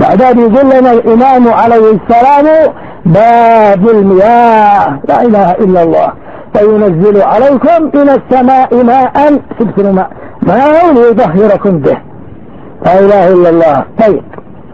بعدين يقول لنا الإمام عليه السلام باب المياه، لا إله إلا الله، فينزل عليكم من السماء ماء سبحانه ماء ليطهركم به، لا إله إلا الله. طيب،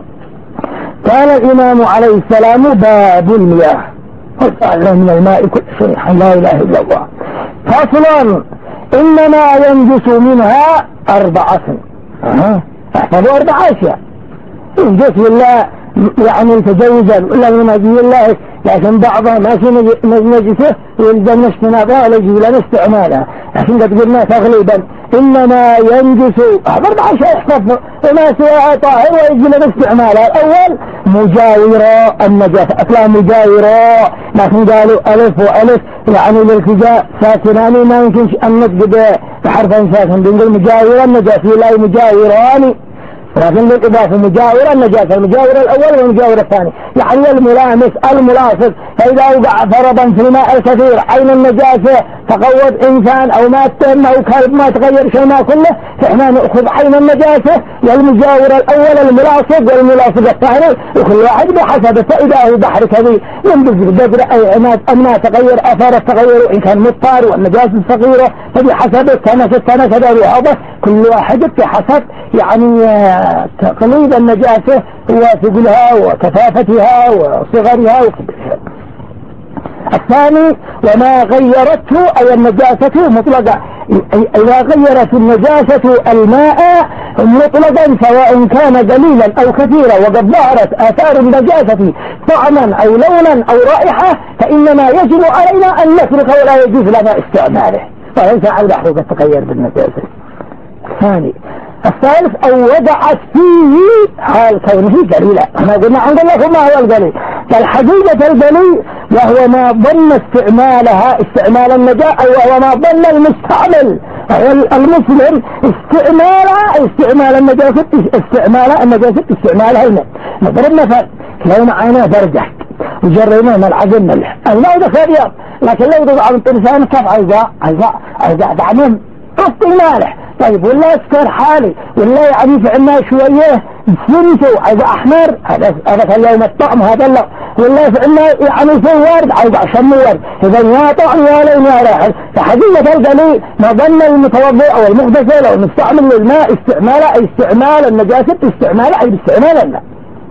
قال الإمام عليه السلام باب المياه، وجعلنا من الماء كل شيء، لا إله إلا الله. فصل: إنما ينجس منها 4. احفظوا 4 أشياء. ينجس ولا يعني تجوزا ولا من أجل الله، لكن بعضها ما نجسه ويلزم اجتنابها ولا يجوز لنا استعمالها، لكن قد قلنا تغليبا إنما ينجس 4 أشياء احفظوا، وما سواها طاهر ويجوز لنا استعمالها. الأول مجاورة النجاسة، أصلا مجاورة، لكن قالوا ألف وألف يعني الالتجاء ساكنان، ما يمكنش أن نطبق بحرفا ساكن، بنقول مجاورة النجاسة لا مجاوران، لكن للإضافة مجاورة النجاسة، المجاورة الأول والمجاورة الثاني، يعني الملامس الملاصق. فإذا وقع فرضا في الماء الكثير عين النجاسة، تقوض إنسان أو مات تم أو كلب، ما تغير شيء ما كله، فإحنا نأخذ عين النجاسة والمجاورة الأول الملاصق والملاصق الثاني، وكل واحد بحسب. فإذا هو بحر كبير ينبذ قدر أي عناد أم ما تغير أثار التغير، إن كان مضطر والنجاسة صغيرة فبحسب التنس هذا كل واحد بحسب يعني تقليد النجاسة وثقلها وكثافتها وصغرها وكبرها. الثاني وما غيرته أي النجاسة مطلقة، إذا غيرت النجاسة الماء مطلقا سواء كان قليلا أو كثيرا، وقد ظهرت آثار النجاسة طعما أو لونا أو رائحة، فإنما يجب علينا أن نترك ولا يجوز لنا استعماله، وليس على البحر قد تغير بالنجاسة. الثاني. الثالث أو وضعت فيه حال كونه قليلا، احنا قلنا عند الله ما هو القليل، فالحقيقة القليل وهو ما ظن استعمال النجاة، وهو ما ظن المستعمل المسلم استعمال النجاسة استعمالها هنا. نضرب مثل: لو معنا درجة وجرينا العجل ملح، الماء ده خير، لكن لو ضع من طرسان كيف عايزة دعمهم قط المالح. طيب ولا اسكر حالي ولا يعني في عنا شوية سمته عايز احمر، هذا اليوم الطعم هذا لا، ولا في عنا يعني في ورد عايز عشان ورد، اذا يا طعم يا لون يا رائحة. فحقيقة القليل ما ظن المتوضئ او المغتسل او المستعمل للماء استعمال النجاسة استعماله اي باستعمال الماء.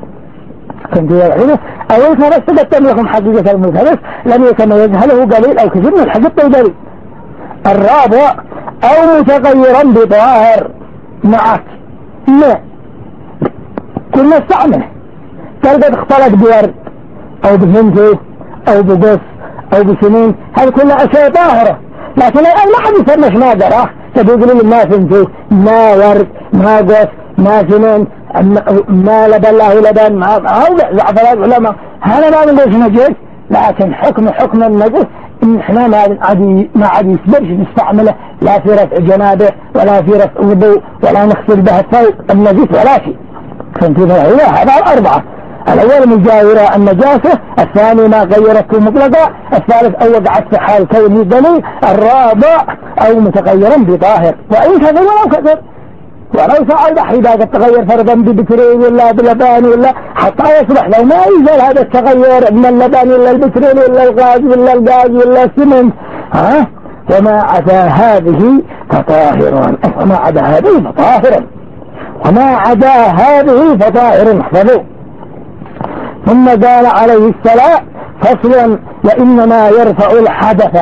كنت يعرفه أول ما رستقدم لكم حقيقة المتحدث لم يتميز هل هو قليل أو كثير من الحقيقة القليل. الرابع أو متغيرا بظاهر معك لا كل نستعمله، تلقى اختلط بورد أو بفنجو أو بقص أو بسنين، هذه كلها أشياء ظاهرة، لكن الآن ما حد يسمش ما دراه، تقول لي ما فنجو ما ورد ما قص ما سنين ما لبن له لبن ما هذا زعفران العلماء، هذا ما نقولش نجس، لكن حكم النجس إن إحنا ما عاد يسبرش نستعمله لا في رفع جنابه ولا في رفع وضوء ولا نغسل به الثوب النجس ولا شيء. هذا الأربعة: الأول مجاورة النجاسة، الثاني ما غيرته مطلقة، الثالث أو وقعت في حال كونه دليل، الرابع أو متغيرا بظاهر وإن كذب ولو كذب، ولو سعى البحر إذا قد تغير فرضا ببترين ولا بلبان ولا حتى يصبح لو ما يزال هذا التغير من اللبان ولا البترين ولا الغاز ولا الغاز ولا السمنت وما عدا هذه فطاهر، وما عدا هذه فطاهر، وما عدا هذه فطاهر. احفظوا. ثم قال عليه السلام: فصلا: وإنما يرفع الحدث.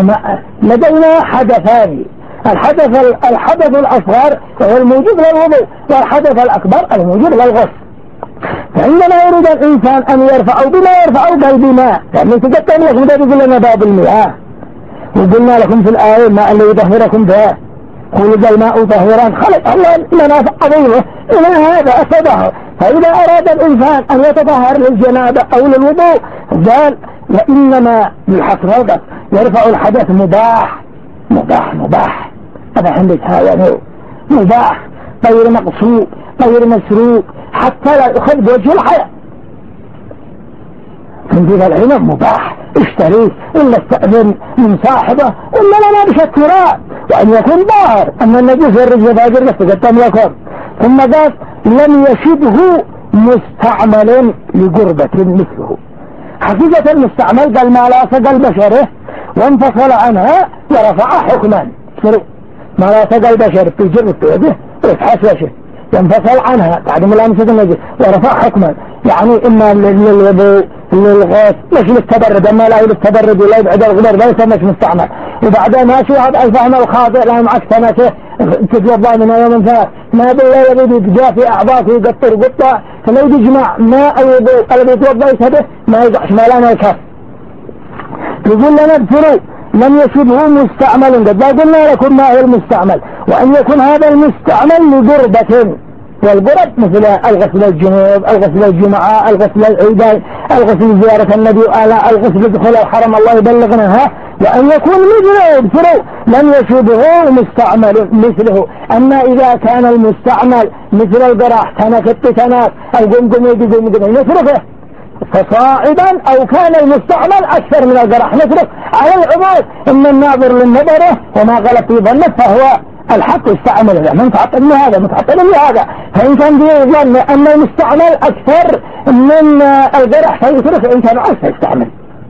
لدينا حدثان: الحدث الأصغر وهو الموجب للوضوء، والحدث الأكبر الموجب للغسل. فعندما يريد الإنسان أن يرفع بما يرفع بالماء، يعني تقدم لكم ده يقول لنا باب المياه، وقلنا لكم في الآية: الماء الذي يطهركم به، قولوا الماء طهورا، خلق الله منافع عظيمة إلى هذا التطهر. فإذا أراد الإنسان أن يتطهر للجنابة أو للوضوء قال: وإنما بالحصر يرفع الحدث مباح. هذا عندك هذا مباح غير مقصود غير مسروق حتى لا يأخذ بوجه الحياة. تنزيل العلم مباح، اشتريه ولا استأذن من صاحبه ولا لا بشكرات، وأن يكون ظاهر أن النجس الرجل فاجر لستقدم لكم. ثم قال: لم يشبه مستعمل لقربة مثله. حقيقة المستعمل قال ما لاصق البشر وانفصل عنها ورفع حكما، ما لاصق البشر في جرة يده ويتحسوشه ينفصل عنها بعد ملامسة النجس ورفع حكما، يعني إما للوضوء للغوث مش للتبرد، أما لا للتبرد ولا يبعد الغبر ليس مش مستعمل. وبعدها ما شو هذا الفهم الخاطئ لهم عكسنته تتوضا من يوم ثلاث ما بالله يبي يتجا في أعضاء ويقطر قطة، فلو يجمع ماء الوضوء الذي يتوضا يسبه ما يقعش ما لا ما يكف. يقول لنا ابتروا لم يشبه مستعمل، قد لا قلنا لكم ما هو المستعمل، وأن يكون هذا المستعمل لقربة، والقرب مثل الغسل الجنوب، الغسل الجمعة، الغسل العيدين، الغسل زيارة النبي وآلاء، الغسل دخول الحرم الله يبلغناها، وأن يكون مثله ابتروا لم يشبه مستعمل مثله. أما إذا كان المستعمل مثل القراح تنك التتناك القمقم يقوم نتركه فصاعدا، أو كان المستعمل أكثر من القراح نترك على العباد. إن الناظر للنظره وما غلط في ظنه فهو الحق يستعمل له، من تعطل لهذا متعطل لهذا، فإن كان بيظن أن المستعمل أكثر من القراح فيترك، إن كان عكس يستعمل.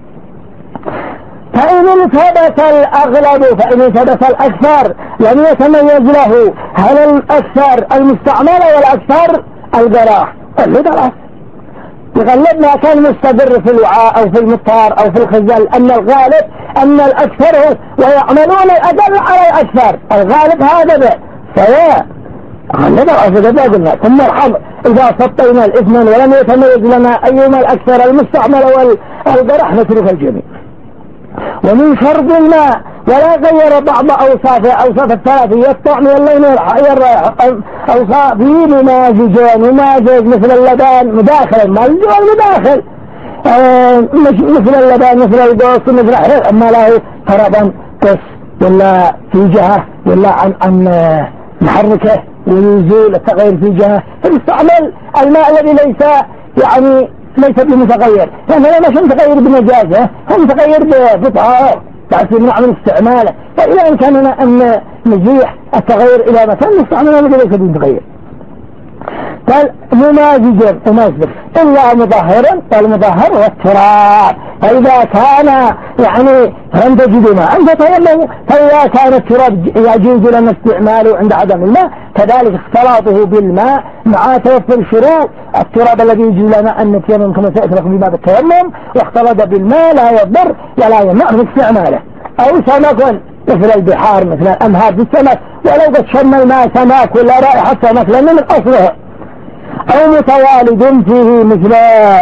فإن ثبت الأغلب فإن ثبت الأكثر لم يتميز له هل الأكثر المستعمل ولا أكثر القراح، القراح يغلب ما كان مستقر في الوعاء أو في المطار أو في الخزل، أن الغالب أن الأكثر هو ويعملون الأقل على الأكثر، الغالب هذا به فيا غلب أصدقاء قلنا. ثم الحظ إذا سطينا الاثنين ولم يتميز لنا أيهما الأكثر المستعمل والقرح نترك الجميع. ومن شرب الماء ولا غير بعض أوصاف الثلاثية الطعم واللون والرائحة، أوصافه ممازجين ممازج مثل اللبان مداخل الملج والمداخل مثل اللبان مثل القوس مثل حرير، أما له فرضا قس ولا في جهة ولا عن محركة ويزول التغير في جهة، فنستعمل الماء الذي ليس بمتغير، يعني لا مش متغير بنجازة، هو متغير بفطعه بعد من عمل استعماله. فإذا إمكاننا أن نزيح التغير إلى مكان نستعمله ليس بمتغير. قال ممازجا ومازج إلا مظاهرا، والمظاهر هو التراب، فإذا كان لم تجد ماء فتيمموا، فإذا كان التراب يجوز لنا استعماله عند عدم الماء كذلك اختلاطه بالماء مع توفر شروط التراب الذي يجوز لنا أن نتيمم كما سأترك بما بالتيمم، واختلط بالماء لا يضر ولا يمنع من استعماله. أو سمك مثل البحار مثل الأنهار بالسمك ولو قد شم الماء سمك ولا رائحة سمك لأنه من أصله، أو متوالد فيه مثل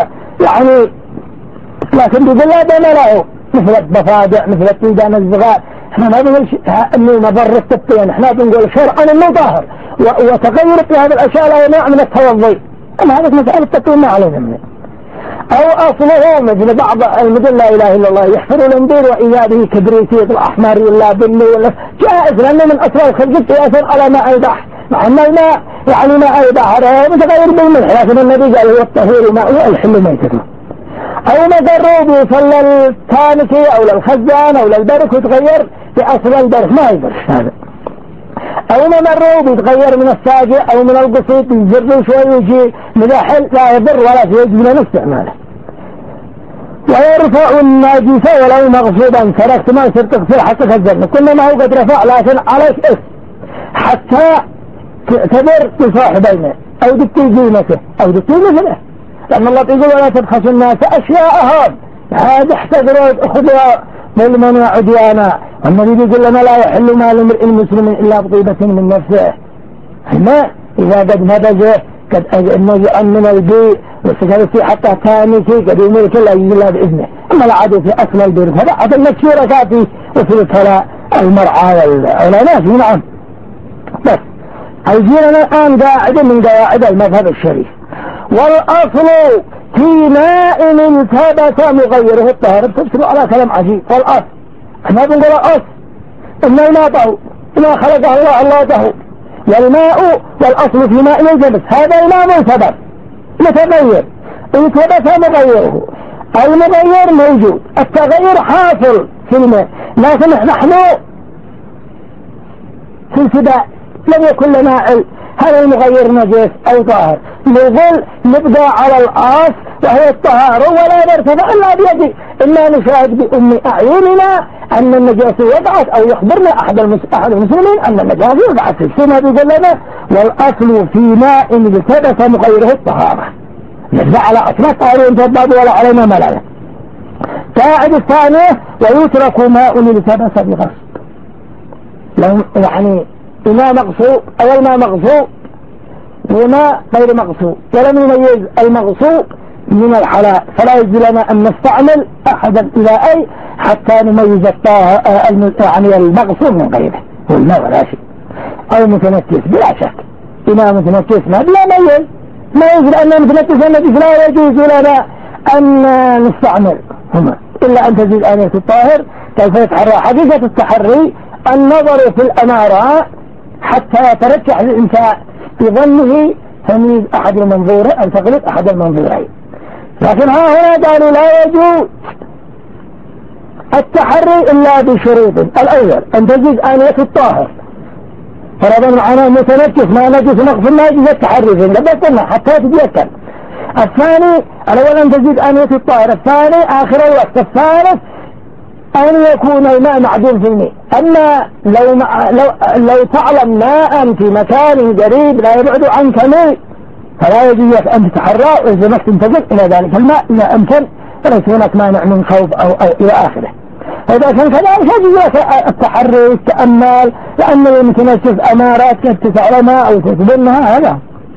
لكن بيقول لا بين له مثل الضفادع مثل التيجان الصغار. احنا ما بنقول انه مضر التبطين، احنا بنقول شرعا انه طاهر وتغير في هذه الاشياء لا يمنع من التوضي، اما هذا مسألة التبطين ما علينا منه. او اصله مثل بعض المدن لا اله الا الله يحفر الانبير واياده كبريتيط الاحمر ولا بني ولا جائز، لانه من اصل الخلق قياسا على ماء البحر، مع ان الماء ماء البحر متغير بالملح، لكن النبي قال هو الطهور ماء الحل ميتته. او مجرب يصلى التانكي او للخزان او للبرك وتغير في اصل البرك ما يقدر هذا. او ممروا بيتغير من الساجع او من القصيد يزر شوي ويجي مداحل لا يضر ولا يجب لنا استعماله. ويرفع الناجس ولو مغصوبا، تركت ما يصير تغسل حتى تخزن كل ما هو قد رفع، لكن عليك حتى تعتبر بصاحبينه او دكتي زينته او دكتي مثله، لأن الله يقول ولا تبخسوا الناس أشياءهم، هذا احتضروا أخذوا ظلما وعدوانا. والنبي يقول لنا لا يحل مال امرئ مسلم إلا بطيبة من نفسه. هنا إذا قد نبذه قد نجأ من البيء واستجابت حتى تانيكي قد يملك الله إلا بإذنه. أما العدو في أصل البير فلا عدو المكسورة كافي وفي الكلاء المرعى والعناس. نعم بس عايزيننا الآن قاعدة من قواعد المذهب الشريف. والأصل في ماء ثبت مغيره الطهر، تفسروا على كلام عجيب. والأصل احنا بنقول الأصل إن الماء طهور، ما خلقه الله طهور، والماء والأصل في ماء الجبس هذا الماء ثبت متغير، إن ثبت مغيره، المغير موجود، التغير حاصل في الماء، لكن نحن في الفداء لم يكن لنا هل المغير نجس أو طاهر؟ نظل نبقى على الأصل وهي الطهارة ولا نرتفع إلا بيدي. إلا نشاهد بأم أعيننا أن النجاسة وقعت، أو يخبرنا أحد المسلمين أن النجاسة وقعت في السنة بيقول لنا والأصل فيما إن التبس مغيره الطهارة، نرجع على أصل الطهارة ينتبه ولا علينا ملالة. قاعد الثانية ويترك ماء التبس بغصب، يعني إماء مغصوب أو الماء مغصوب وماء غير مغصوب، ولم يميز المغصوب من الحلال، فلا يجوز لنا أن نستعمل أحدا إلى أي حتى نميز يعني المغصوب من غيره، والماء ولا شيء، أو متنكس بلا شك. إماء متنكس ما بلا ميز، ما يجوز أن متنكس النجس لا يجوز لنا أن نستعمل هما إلا أن تجد آنية الطاهر. كيف يتحرى؟ حقيقة التحري النظر في الأمارات حتى يترجح الإنسان بظنه تمييز أحد المنظورين أو تغلط أحد المنظورين. لكن ها هنا قالوا لا يجوز التحري إلا بشروط. الأول أن تجد آنية الطاهر، فرضا معنا متنكس ما نجس نقص ما يجوز التحري فين حتى تتيكل. الثاني الأول أن تجد آنية الطاهر، الثاني آخر الوقت، الثالث أن يكون الماء معدوم في الماء. أما لو تعلم ماء في مكان قريب لا يبعد عنك ماء فلا يجوز أن تتحرى وإذا ما تنتقل إلى ذلك الماء إذا أمكن وليس هناك مانع من خوف أو إلى آخره. فإذا كان كذلك يجوز التحري والتأمل، لأن يمكن تشوف أمارات تتعلمها أو تتبنها هذا.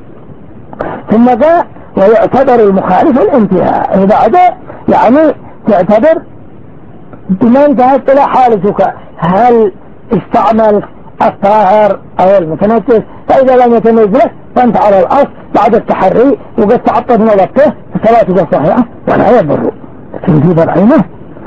ثم ذا ويعتبر المخالف الانتهاء، بعد يعني تعتبر بما انتهت إلى حالتك، هل استعمل الطاهر أو المتنكس؟ فإذا لم يتميز لك فأنت على الأصل بعد التحري وقد تعطد نظرته فصلاتك صحيحة ولا يضر. تنجيب العينة.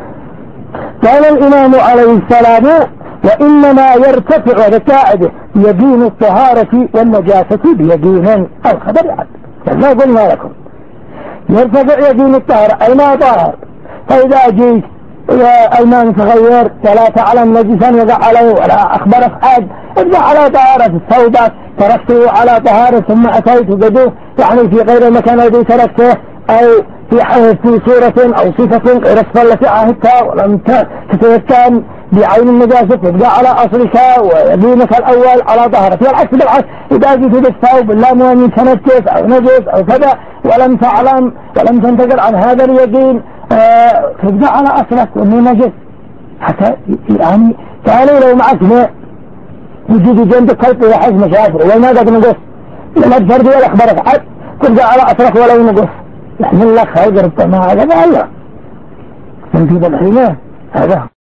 قال الإمام عليه السلام وإنما يرتفع بتاعده يقين الطهارة والنجاسة بيقين الخبر عد. ما قلنا لكم يرتفع يقين الطهارة أي ما طاهر، فإذا جيت الماء متغير فلا تعلم نجسا يقع عليه ولا أخبرك أحد، ابدأ على طهارة الثوبات تركته على طهارة ثم أتيت وجدوه يعني في غير المكان الذي تركته أو في صورة أو صفة غير الصفة التي عاهدتها ولم تتيقن بعين النجاسة، تبقى على أصلك ويقينك الأول على طهارة. والعكس بالعكس، إذا جئت بالثوب لا متنكس أو نجس أو كذا ولم تعلم ولم تنتقل عن هذا اليقين تبقى على أصلك وأنه نجس. حتى يعني قالوا لو معك ماء يجي جنبك خلط يحس مشاكل وما قد نقص لا تفردي ولا أخبرك حد تبقى على أصلك ولو نقص، لأن الله خير ربما هذا الله تنفيذ الحينة هذا.